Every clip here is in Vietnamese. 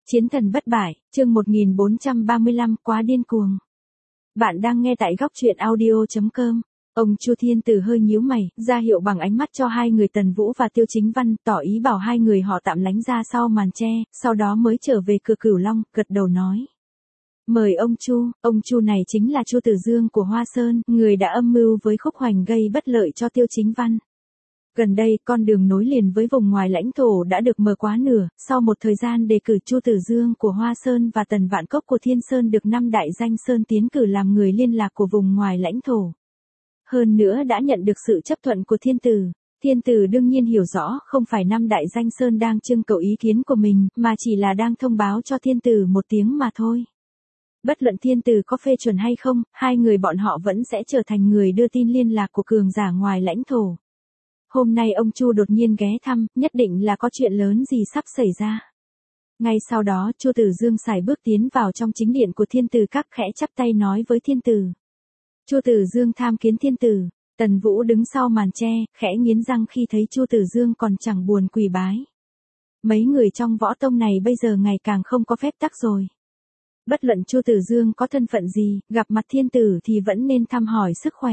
Chiến thần bất bại, chương 1435, quá điên cuồng. Bạn đang nghe tại góc truyện audio.com. Ông Chu Thiên Tử hơi nhíu mày, ra hiệu bằng ánh mắt cho hai người Tần Vũ và Tiêu Chính Văn, tỏ ý bảo hai người họ tạm lánh ra sau màn che, sau đó mới trở về cửa Cửu Long, gật đầu nói. Mời ông Chu này chính là Chu Tử Dương của Hoa Sơn, người đã âm mưu với Khúc Hoành gây bất lợi cho Tiêu Chính Văn. Gần đây, con đường nối liền với vùng ngoài lãnh thổ đã được mở quá nửa, sau một thời gian đề cử Chu Tử Dương của Hoa Sơn và Tần Vạn Cốc của Thiên Sơn được 5 đại danh sơn tiến cử làm người liên lạc của vùng ngoài lãnh thổ. Hơn nữa đã nhận được sự chấp thuận của Thiên Tử. Thiên Tử đương nhiên hiểu rõ không phải 5 đại danh sơn đang trưng cầu ý kiến của mình, mà chỉ là đang thông báo cho Thiên Tử một tiếng mà thôi. Bất luận Thiên Tử có phê chuẩn hay không, hai người bọn họ vẫn sẽ trở thành người đưa tin liên lạc của cường giả ngoài lãnh thổ. Hôm nay ông Chu đột nhiên ghé thăm, nhất định là có chuyện lớn gì sắp xảy ra. Ngay sau đó, Chu Tử Dương sải bước tiến vào trong chính điện của Thiên Tử Các, khẽ chắp tay nói với Thiên Tử. Chu Tử Dương tham kiến Thiên Tử. Tần Vũ đứng sau màn che, khẽ nghiến răng khi thấy Chu Tử Dương còn chẳng buồn quỳ bái. Mấy người trong võ tông này bây giờ ngày càng không có phép tắc rồi. Bất luận Chu Tử Dương có thân phận gì, gặp mặt Thiên Tử thì vẫn nên thăm hỏi sức khỏe.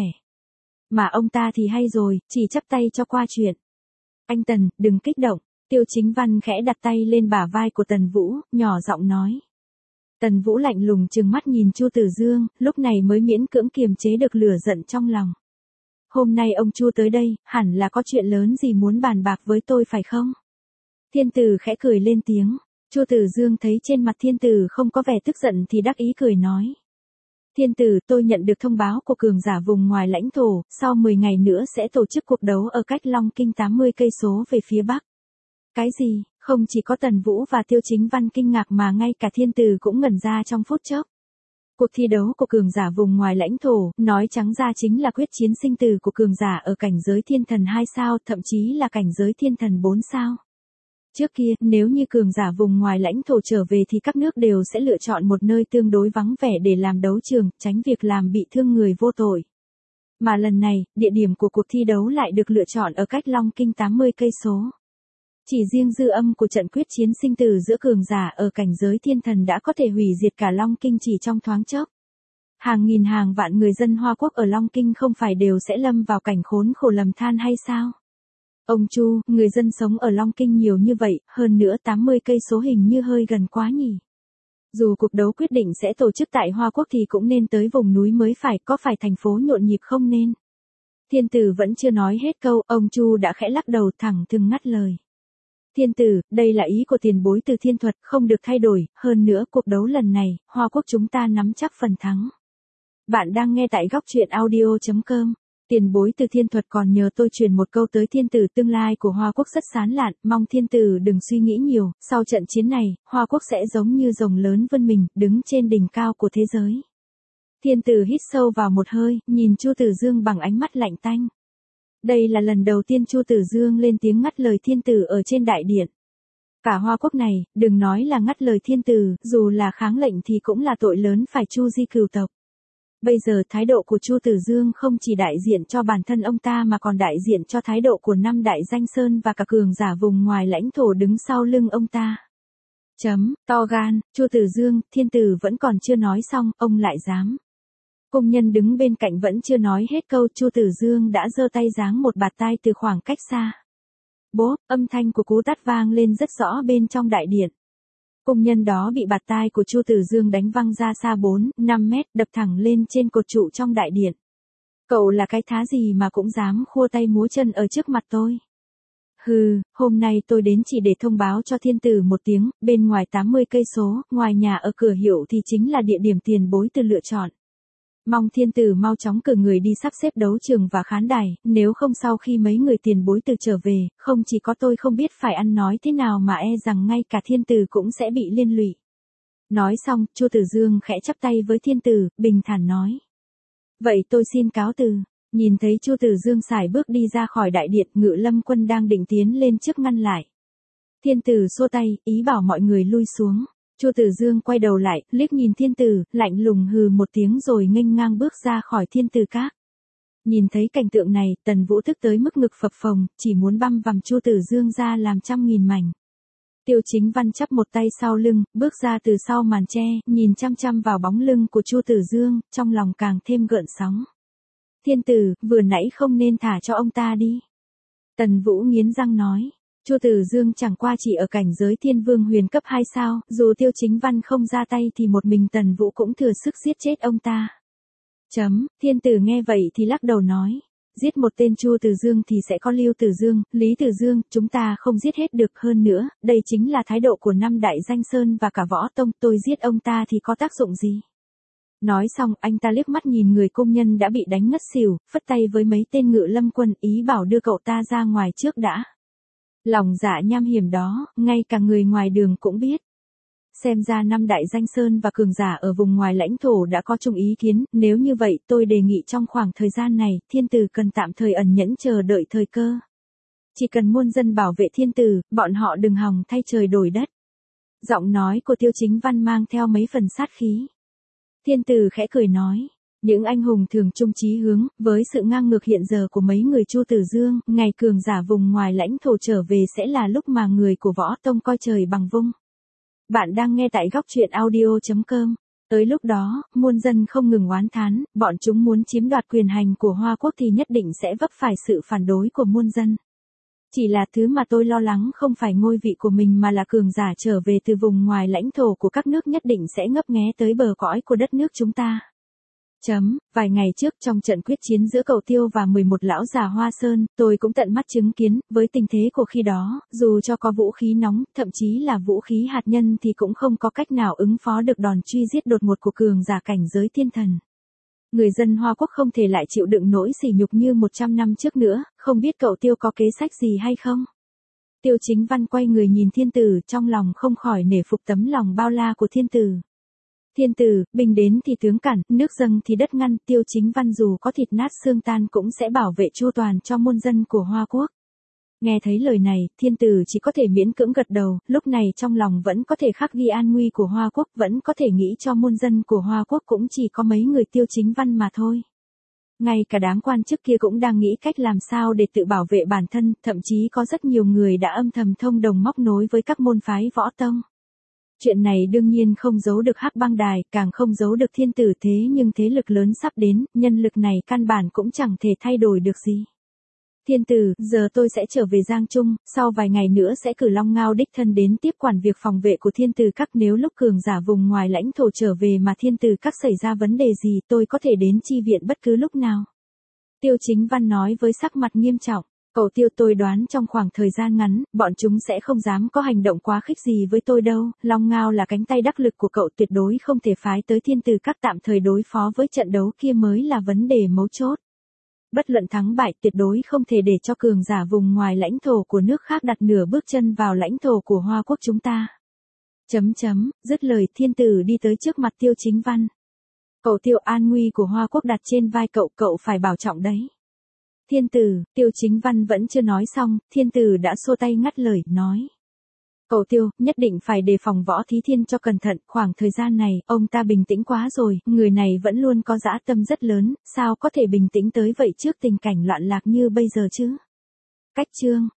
Mà ông ta thì hay rồi, chỉ chắp tay cho qua chuyện. Anh Tần, đừng kích động. Tiêu Chính Văn khẽ đặt tay lên bả vai của Tần Vũ, nhỏ giọng nói. Tần Vũ lạnh lùng trừng mắt nhìn Chu Tử Dương, lúc này mới miễn cưỡng kiềm chế được lửa giận trong lòng. Hôm nay ông Chu tới đây, hẳn là có chuyện lớn gì muốn bàn bạc với tôi phải không? Thiên Tử khẽ cười lên tiếng. Chu Tử Dương thấy trên mặt Thiên Tử không có vẻ tức giận thì đắc ý cười nói. Thiên Tử, tôi nhận được thông báo của cường giả vùng ngoài lãnh thổ, sau 10 ngày nữa sẽ tổ chức cuộc đấu ở cách Long Kinh 80 cây số về phía bắc. Cái gì? Không chỉ có Tần Vũ và Tiêu Chính Văn kinh ngạc mà ngay cả Thiên Tử cũng ngẩn ra trong phút chốc. Cuộc thi đấu của cường giả vùng ngoài lãnh thổ, nói trắng ra chính là quyết chiến sinh tử của cường giả ở cảnh giới thiên thần 2 sao, thậm chí là cảnh giới thiên thần 4 sao. Trước kia, nếu như cường giả vùng ngoài lãnh thổ trở về thì các nước đều sẽ lựa chọn một nơi tương đối vắng vẻ để làm đấu trường, tránh việc làm bị thương người vô tội. Mà lần này, địa điểm của cuộc thi đấu lại được lựa chọn ở cách Long Kinh 80 cây số. Chỉ riêng dư âm của trận quyết chiến sinh tử giữa cường giả ở cảnh giới thiên thần đã có thể hủy diệt cả Long Kinh chỉ trong thoáng chốc. Hàng nghìn hàng vạn người dân Hoa Quốc ở Long Kinh không phải đều sẽ lâm vào cảnh khốn khổ lầm than hay sao? Ông Chu, người dân sống ở Long Kinh nhiều như vậy, hơn nữa 80 cây số hình như hơi gần quá nhỉ. Dù cuộc đấu quyết định sẽ tổ chức tại Hoa Quốc thì cũng nên tới vùng núi mới phải, có phải thành phố nhộn nhịp không nên? Thiên Tử vẫn chưa nói hết câu, ông Chu đã khẽ lắc đầu thẳng thừng ngắt lời. Thiên Tử, đây là ý của tiền bối Từ Thiên Thuật, không được thay đổi, hơn nữa cuộc đấu lần này, Hoa Quốc chúng ta nắm chắc phần thắng. Bạn đang nghe tại góc truyện audio.com. Tiền bối Từ Thiên Thuật còn nhờ tôi truyền một câu tới Thiên Tử, tương lai của Hoa Quốc rất sáng lạn, mong Thiên Tử đừng suy nghĩ nhiều, sau trận chiến này, Hoa Quốc sẽ giống như rồng lớn vươn mình, đứng trên đỉnh cao của thế giới. Thiên Tử hít sâu vào một hơi, nhìn Chu Tử Dương bằng ánh mắt lạnh tanh. Đây là lần đầu tiên Chu Tử Dương lên tiếng ngắt lời Thiên Tử ở trên đại điện. Cả Hoa Quốc này, đừng nói là ngắt lời Thiên Tử, dù là kháng lệnh thì cũng là tội lớn phải chu di cửu tộc. Bây giờ thái độ của Chu Tử Dương không chỉ đại diện cho bản thân ông ta mà còn đại diện cho thái độ của 5 đại danh sơn và cả cường giả vùng ngoài lãnh thổ đứng sau lưng ông ta. To gan, Chu Tử Dương, Thiên Tử vẫn còn chưa nói xong, ông lại dám. Công nhân đứng bên cạnh vẫn chưa nói hết câu, Chu Tử Dương đã giơ tay giáng một bạt tai từ khoảng cách xa. Bốp, âm thanh của cú tát vang lên rất rõ bên trong đại điện. Công nhân đó bị bạt tai của Chu Tử Dương đánh văng ra xa 4-5 mét, đập thẳng lên trên cột trụ trong đại điện. Cậu là cái thá gì mà cũng dám khua tay múa chân ở trước mặt tôi? Hừ, hôm nay tôi đến chỉ để thông báo cho Thiên Tử một tiếng, bên ngoài 80 cây số, ngoài nhà ở Cửa Hiệu thì chính là địa điểm tiền bối Từ lựa chọn. Mong Thiên Tử mau chóng cử người đi sắp xếp đấu trường và khán đài, nếu không sau khi mấy người tiền bối Từ trở về, không chỉ có tôi không biết phải ăn nói thế nào mà e rằng ngay cả Thiên Tử cũng sẽ bị liên lụy. Nói xong, Chu Tử Dương khẽ chắp tay với Thiên Tử, bình thản nói. Vậy tôi xin cáo từ. Nhìn thấy Chu Tử Dương sải bước đi ra khỏi đại điện, Ngự Lâm Quân đang định tiến lên trước ngăn lại. Thiên Tử xua tay, ý bảo mọi người lui xuống. Chu Tử Dương quay đầu lại, liếc nhìn Thiên Tử, lạnh lùng hừ một tiếng rồi nghênh ngang bước ra khỏi Thiên Tử Các. Nhìn thấy cảnh tượng này, Tần Vũ tức tới mức ngực phập phồng, chỉ muốn băm vằm Chu Tử Dương ra làm trăm nghìn mảnh. Tiêu Chính Văn chắp một tay sau lưng, bước ra từ sau màn tre, nhìn chăm chăm vào bóng lưng của Chu Tử Dương, trong lòng càng thêm gợn sóng. Thiên tử, vừa nãy không nên thả cho ông ta đi. Tần Vũ nghiến răng nói. Chu Tử Dương chẳng qua chỉ ở cảnh giới thiên vương huyền cấp 2 sao, dù Tiêu Chính Văn không ra tay thì một mình Tần Vũ cũng thừa sức giết chết ông ta. Thiên tử nghe vậy thì lắc đầu nói. Giết một tên Chu Tử Dương thì sẽ có Lưu Tử Dương, Lý Tử Dương, chúng ta không giết hết được. Hơn nữa, đây chính là thái độ của 5 đại danh sơn và cả võ tông, tôi giết ông ta thì có tác dụng gì? Nói xong, anh ta liếc mắt nhìn người công nhân đã bị đánh ngất xỉu, phất tay với mấy tên ngự lâm quân, ý bảo đưa cậu ta ra ngoài trước đã. Lòng dạ nham hiểm đó, ngay cả người ngoài đường cũng biết. Xem ra 5 đại danh sơn và cường giả ở vùng ngoài lãnh thổ đã có chung ý kiến, nếu như vậy tôi đề nghị trong khoảng thời gian này, thiên tử cần tạm thời ẩn nhẫn chờ đợi thời cơ. Chỉ cần muôn dân bảo vệ thiên tử, bọn họ đừng hòng thay trời đổi đất. Giọng nói của Tiêu Chính Văn mang theo mấy phần sát khí. Thiên tử khẽ cười nói. Những anh hùng thường chung chí hướng, với sự ngang ngược hiện giờ của mấy người Chu Tử Dương, ngày cường giả vùng ngoài lãnh thổ trở về sẽ là lúc mà người của võ tông coi trời bằng vung. Bạn đang nghe tại góc truyện audio.com. Tới lúc đó, muôn dân không ngừng oán thán, bọn chúng muốn chiếm đoạt quyền hành của Hoa Quốc thì nhất định sẽ vấp phải sự phản đối của muôn dân. Chỉ là thứ mà tôi lo lắng không phải ngôi vị của mình mà là cường giả trở về từ vùng ngoài lãnh thổ của các nước nhất định sẽ ngấp nghé tới bờ cõi của đất nước chúng ta. Vài ngày trước trong trận quyết chiến giữa cậu Tiêu và 11 lão già Hoa Sơn, tôi cũng tận mắt chứng kiến, với tình thế của khi đó, dù cho có vũ khí nóng, thậm chí là vũ khí hạt nhân thì cũng không có cách nào ứng phó được đòn truy giết đột ngột của cường giả cảnh giới thiên thần. Người dân Hoa Quốc không thể lại chịu đựng nỗi sỉ nhục như 100 năm trước nữa, không biết cậu Tiêu có kế sách gì hay không? Tiêu Chính Văn quay người nhìn thiên tử, trong lòng không khỏi nể phục tấm lòng bao la của thiên tử. Thiên tử, binh đến thì tướng cản, nước dâng thì đất ngăn, Tiêu Chính Văn dù có thịt nát xương tan cũng sẽ bảo vệ chu toàn cho muôn dân của Hoa Quốc. Nghe thấy lời này, thiên tử chỉ có thể miễn cưỡng gật đầu, lúc này trong lòng vẫn có thể khắc ghi an nguy của Hoa Quốc, vẫn có thể nghĩ cho muôn dân của Hoa Quốc cũng chỉ có mấy người Tiêu Chính Văn mà thôi. Ngay cả đám quan chức kia cũng đang nghĩ cách làm sao để tự bảo vệ bản thân, thậm chí có rất nhiều người đã âm thầm thông đồng móc nối với các môn phái võ tông. Chuyện này đương nhiên không giấu được Hắc Bang Đài, càng không giấu được thiên tử, thế nhưng thế lực lớn sắp đến, nhân lực này căn bản cũng chẳng thể thay đổi được gì. Thiên tử, giờ tôi sẽ trở về Giang Trung, sau vài ngày nữa sẽ cử Long Ngao đích thân đến tiếp quản việc phòng vệ của thiên tử các, nếu lúc cường giả vùng ngoài lãnh thổ trở về mà thiên tử các xảy ra vấn đề gì tôi có thể đến chi viện bất cứ lúc nào. Tiêu Chính Văn nói với sắc mặt nghiêm trọng. Cậu Tiêu, tôi đoán trong khoảng thời gian ngắn, bọn chúng sẽ không dám có hành động quá khích gì với tôi đâu, Long Ngao là cánh tay đắc lực của cậu, tuyệt đối không thể phái tới thiên tử các tạm thời đối phó với trận đấu kia mới là vấn đề mấu chốt. Bất luận thắng bại, tuyệt đối không thể để cho cường giả vùng ngoài lãnh thổ của nước khác đặt nửa bước chân vào lãnh thổ của Hoa Quốc chúng ta. Dứt lời, thiên tử đi tới trước mặt Tiêu Chính Văn. Cậu Tiêu, an nguy của Hoa Quốc đặt trên vai cậu, cậu phải bảo trọng đấy. Thiên tử, Tiêu Chính Văn vẫn chưa nói xong, thiên tử đã xua tay ngắt lời, nói. Cậu Tiêu, nhất định phải đề phòng Võ Thí Thiên cho cẩn thận, khoảng thời gian này, ông ta bình tĩnh quá rồi, người này vẫn luôn có dã tâm rất lớn, sao có thể bình tĩnh tới vậy trước tình cảnh loạn lạc như bây giờ chứ? Cách chương.